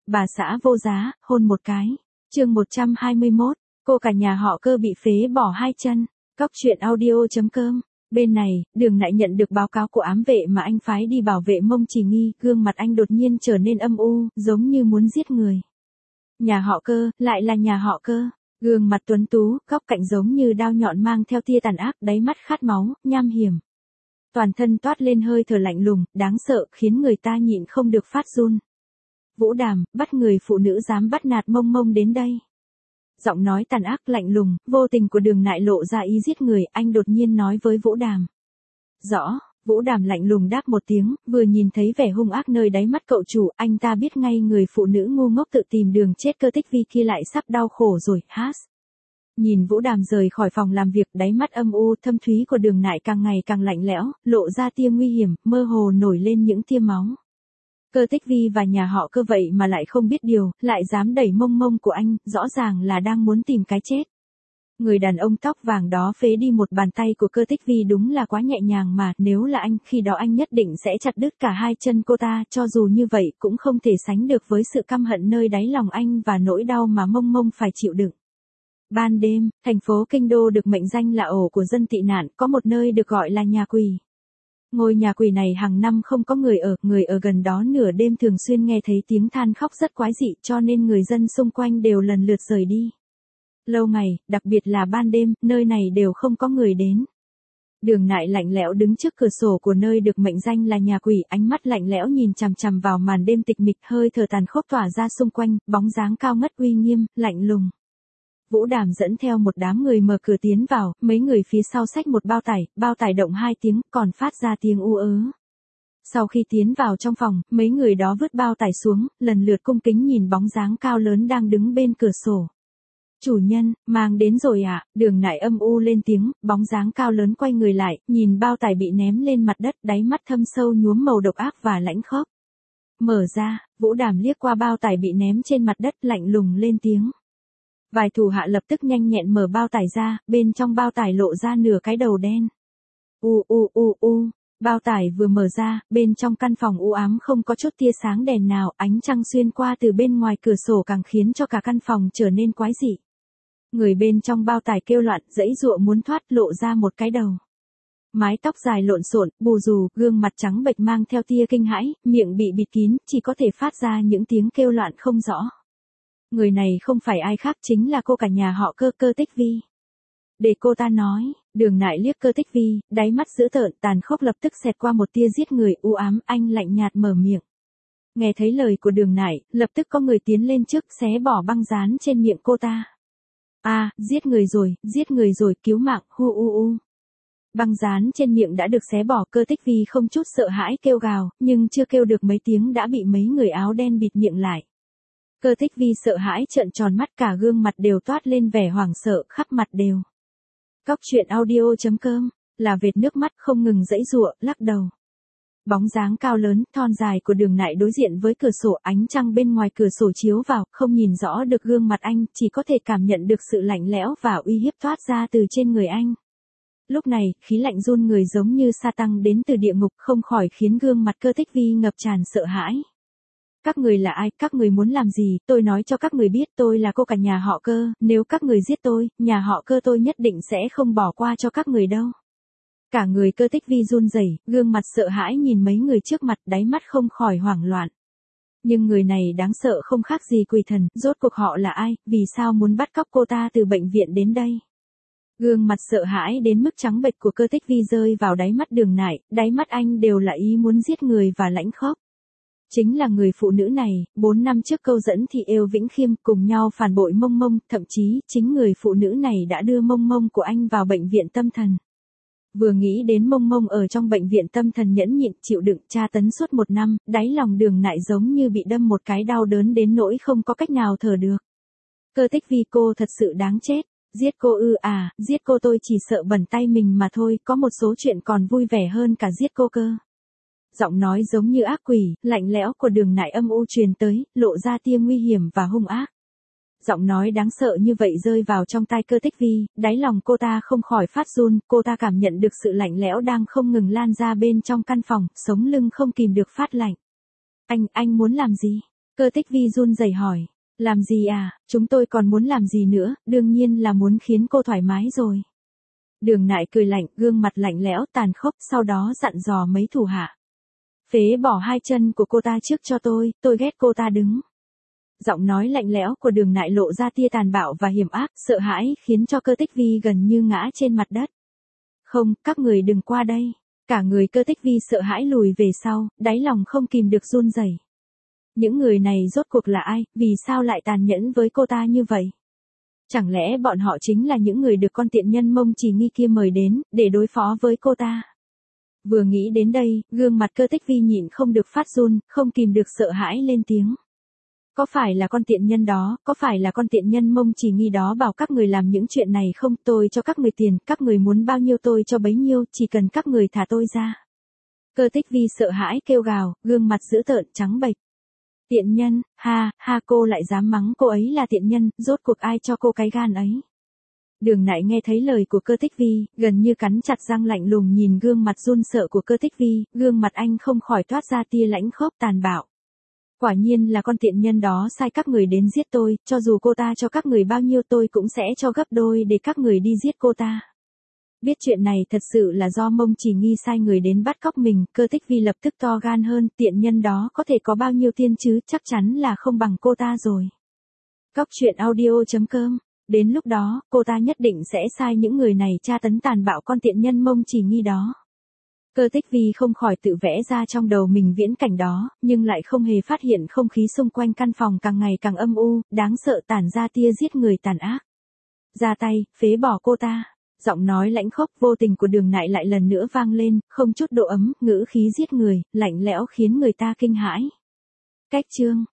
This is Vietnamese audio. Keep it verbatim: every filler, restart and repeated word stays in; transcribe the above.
bà xã vô giá, hôn một cái. Chương một trăm hai mươi mốt, cô cả nhà họ Cơ bị phế bỏ hai chân. Cóc truyện audio chấm com. Bên này, Đường Nại nhận được báo cáo của ám vệ mà anh phái đi bảo vệ Mông Chỉ Nghi, gương mặt anh đột nhiên trở nên âm u, giống như muốn giết người. Nhà họ Cơ, lại là nhà họ Cơ. Gương mặt tuấn tú, góc cạnh giống như đao nhọn mang theo tia tàn ác, đáy mắt khát máu, nham hiểm. Toàn thân toát lên hơi thở lạnh lùng, đáng sợ, khiến người ta nhịn không được phát run. Vũ Đàm, bắt người phụ nữ dám bắt nạt Mông Mông đến đây. Giọng nói tàn ác lạnh lùng, vô tình của Đường Nại lộ ra ý giết người, anh đột nhiên nói với Vũ Đàm. Rõ, Vũ Đàm lạnh lùng đáp một tiếng, vừa nhìn thấy vẻ hung ác nơi đáy mắt cậu chủ, anh ta biết ngay người phụ nữ ngu ngốc tự tìm đường chết Cơ Tích Vi kia lại sắp đau khổ rồi, hát. Nhìn Vũ Đàm rời khỏi phòng làm việc, đáy mắt âm u thâm thúy của Đường Nại càng ngày càng lạnh lẽo, lộ ra tia nguy hiểm, mơ hồ nổi lên những tia máu. Cơ Tích Vi và nhà họ Cơ vậy mà lại không biết điều, lại dám đẩy Mông Mông của anh, rõ ràng là đang muốn tìm cái chết. Người đàn ông tóc vàng đó phế đi một bàn tay của Cơ Tích Vi đúng là quá nhẹ nhàng mà, nếu là anh, khi đó anh nhất định sẽ chặt đứt cả hai chân cô ta, cho dù như vậy cũng không thể sánh được với sự căm hận nơi đáy lòng anh và nỗi đau mà Mông Mông phải chịu đựng. Ban đêm, thành phố Kinh Đô được mệnh danh là ổ của dân tị nạn, có một nơi được gọi là nhà quỷ. Ngôi nhà quỷ này hàng năm không có người ở, người ở gần đó nửa đêm thường xuyên nghe thấy tiếng than khóc rất quái dị, cho nên người dân xung quanh đều lần lượt rời đi. Lâu ngày, đặc biệt là ban đêm, nơi này đều không có người đến. Đường Nại lạnh lẽo đứng trước cửa sổ của nơi được mệnh danh là nhà quỷ, ánh mắt lạnh lẽo nhìn chằm chằm vào màn đêm tịch mịch, hơi thở tàn khốc tỏa ra xung quanh, bóng dáng cao ngất uy nghiêm, lạnh lùng. Vũ Đàm dẫn theo một đám người mở cửa tiến vào, mấy người phía sau xách một bao tải, bao tải động hai tiếng, còn phát ra tiếng u ớ. Sau khi tiến vào trong phòng, mấy người đó vứt bao tải xuống, lần lượt cung kính nhìn bóng dáng cao lớn đang đứng bên cửa sổ. Chủ nhân, mang đến rồi ạ, à? Đường Nại âm u lên tiếng, bóng dáng cao lớn quay người lại, nhìn bao tải bị ném lên mặt đất, đáy mắt thâm sâu nhuốm màu độc ác và lãnh khốc. Mở ra, Vũ Đàm liếc qua bao tải bị ném trên mặt đất, lạnh lùng lên tiếng. Vài thủ hạ lập tức nhanh nhẹn mở bao tải ra, bên trong bao tải lộ ra nửa cái đầu đen. U u u u, bao tải vừa mở ra, bên trong căn phòng u ám không có chút tia sáng đèn nào, ánh trăng xuyên qua từ bên ngoài cửa sổ càng khiến cho cả căn phòng trở nên quái dị. Người bên trong bao tải kêu loạn, giãy giụa muốn thoát, lộ ra một cái đầu. Mái tóc dài lộn xộn, bù rù, gương mặt trắng bệch mang theo tia kinh hãi, miệng bị bịt kín, chỉ có thể phát ra những tiếng kêu loạn không rõ. Người này không phải ai khác, chính là cô cả nhà họ Cơ, Cơ Tích Vi. Để cô ta nói, Đường Nại liếc Cơ Tích Vi, đáy mắt dữ tợn tàn khốc lập tức xẹt qua một tia giết người u ám, anh lạnh nhạt mở miệng. Nghe thấy lời của Đường Nại, lập tức có người tiến lên trước, xé bỏ băng dán trên miệng cô ta. A, à, giết người rồi, giết người rồi, cứu mạng, hu u u. Băng dán trên miệng đã được xé bỏ, Cơ Tích Vi không chút sợ hãi kêu gào, nhưng chưa kêu được mấy tiếng đã bị mấy người áo đen bịt miệng lại. Cơ Tích Vi sợ hãi trợn tròn mắt, cả gương mặt đều toát lên vẻ hoảng sợ, khắp mặt đều. Cóc truyện audio chấm com, là vệt nước mắt không ngừng giãy giụa, lắc đầu. Bóng dáng cao lớn, thon dài của Đường Nại đối diện với cửa sổ, ánh trăng bên ngoài cửa sổ chiếu vào, không nhìn rõ được gương mặt anh, chỉ có thể cảm nhận được sự lạnh lẽo và uy hiếp toát ra từ trên người anh. Lúc này, khí lạnh run người giống như sa tăng đến từ địa ngục, không khỏi khiến gương mặt Cơ Tích Vi ngập tràn sợ hãi. Các người là ai, các người muốn làm gì, tôi nói cho các người biết, tôi là cô cả nhà họ Cơ, nếu các người giết tôi, nhà họ Cơ tôi nhất định sẽ không bỏ qua cho các người đâu. Cả người Cơ Tích Vi run rẩy, gương mặt sợ hãi nhìn mấy người trước mặt, đáy mắt không khỏi hoảng loạn. Nhưng người này đáng sợ không khác gì quỷ thần, rốt cuộc họ là ai, vì sao muốn bắt cóc cô ta từ bệnh viện đến đây. Gương mặt sợ hãi đến mức trắng bệch của Cơ Tích Vi rơi vào đáy mắt Đường Nại, đáy mắt anh đều là ý muốn giết người và lãnh khốc. Chính là người phụ nữ này, bốn năm trước câu dẫn thì Êu Vĩnh Khiêm cùng nhau phản bội Mông Mông, thậm chí, chính người phụ nữ này đã đưa Mông Mông của anh vào bệnh viện tâm thần. Vừa nghĩ đến Mông Mông ở trong bệnh viện tâm thần nhẫn nhịn chịu đựng tra tấn suốt một năm, đáy lòng Đường Nại giống như bị đâm một cái đau đớn đến nỗi không có cách nào thở được. Cơ Tích Vi, cô thật sự đáng chết. Giết cô ư à, giết cô tôi chỉ sợ bẩn tay mình mà thôi, có một số chuyện còn vui vẻ hơn cả giết cô cơ. Giọng nói giống như ác quỷ, lạnh lẽo của Đường Nại âm u truyền tới, lộ ra tia nguy hiểm và hung ác. Giọng nói đáng sợ như vậy rơi vào trong tai Cơ Tích Vi, đáy lòng cô ta không khỏi phát run, cô ta cảm nhận được sự lạnh lẽo đang không ngừng lan ra bên trong căn phòng, sống lưng không kìm được phát lạnh. Anh, anh muốn làm gì? Cơ Tích Vi run rẩy hỏi. Làm gì à, chúng tôi còn muốn làm gì nữa, đương nhiên là muốn khiến cô thoải mái rồi. Đường Nại cười lạnh, gương mặt lạnh lẽo tàn khốc, sau đó dặn dò mấy thủ hạ. Phế bỏ hai chân của cô ta trước cho tôi, tôi ghét cô ta đứng. Giọng nói lạnh lẽo của Đường Nại lộ ra tia tàn bạo và hiểm ác, sợ hãi khiến cho Cơ Tích Vi gần như ngã trên mặt đất. Không, các người đừng qua đây. Cả người Cơ Tích Vi sợ hãi lùi về sau, đáy lòng không kìm được run rẩy. Những người này rốt cuộc là ai, vì sao lại tàn nhẫn với cô ta như vậy? Chẳng lẽ bọn họ chính là những người được con tiện nhân Mông Chỉ Nghi kia mời đến, để đối phó với cô ta? Vừa nghĩ đến đây, gương mặt Cơ Tích Vi nhịn không được phát run, không kìm được sợ hãi lên tiếng. Có phải là con tiện nhân đó, có phải là con tiện nhân Mông Chỉ Nghi đó bảo các người làm những chuyện này không? Tôi cho các người tiền, các người muốn bao nhiêu tôi cho bấy nhiêu, chỉ cần các người thả tôi ra. Cơ Tích Vi sợ hãi kêu gào, gương mặt dữ tợn trắng bệch. Tiện nhân, ha, ha, cô lại dám mắng cô ấy là tiện nhân, rốt cuộc ai cho cô cái gan ấy? Đường Nại nghe thấy lời của Cơ Tích Vi, gần như cắn chặt răng lạnh lùng nhìn gương mặt run sợ của Cơ Tích Vi, gương mặt anh không khỏi toát ra tia lãnh khốc tàn bạo. Quả nhiên là con tiện nhân đó sai các người đến giết tôi, cho dù cô ta cho các người bao nhiêu tôi cũng sẽ cho gấp đôi để các người đi giết cô ta. Biết chuyện này thật sự là do Mông Chỉ Nghi sai người đến bắt cóc mình, Cơ Tích Vi lập tức to gan hơn, tiện nhân đó có thể có bao nhiêu tiền chứ, chắc chắn là không bằng cô ta rồi. Cóc truyện audio chấm com. Đến lúc đó, cô ta nhất định sẽ sai những người này tra tấn tàn bạo con tiện nhân Mông Chỉ Nghi đó. Cơ Tích Vi không khỏi tự vẽ ra trong đầu mình viễn cảnh đó, nhưng lại không hề phát hiện không khí xung quanh căn phòng càng ngày càng âm u, đáng sợ tản ra tia giết người tàn ác. Ra tay, phế bỏ cô ta. Giọng nói lãnh khốc vô tình của Đường Nại lại lần nữa vang lên, không chút độ ấm, ngữ khí giết người, lạnh lẽo khiến người ta kinh hãi. Cách chương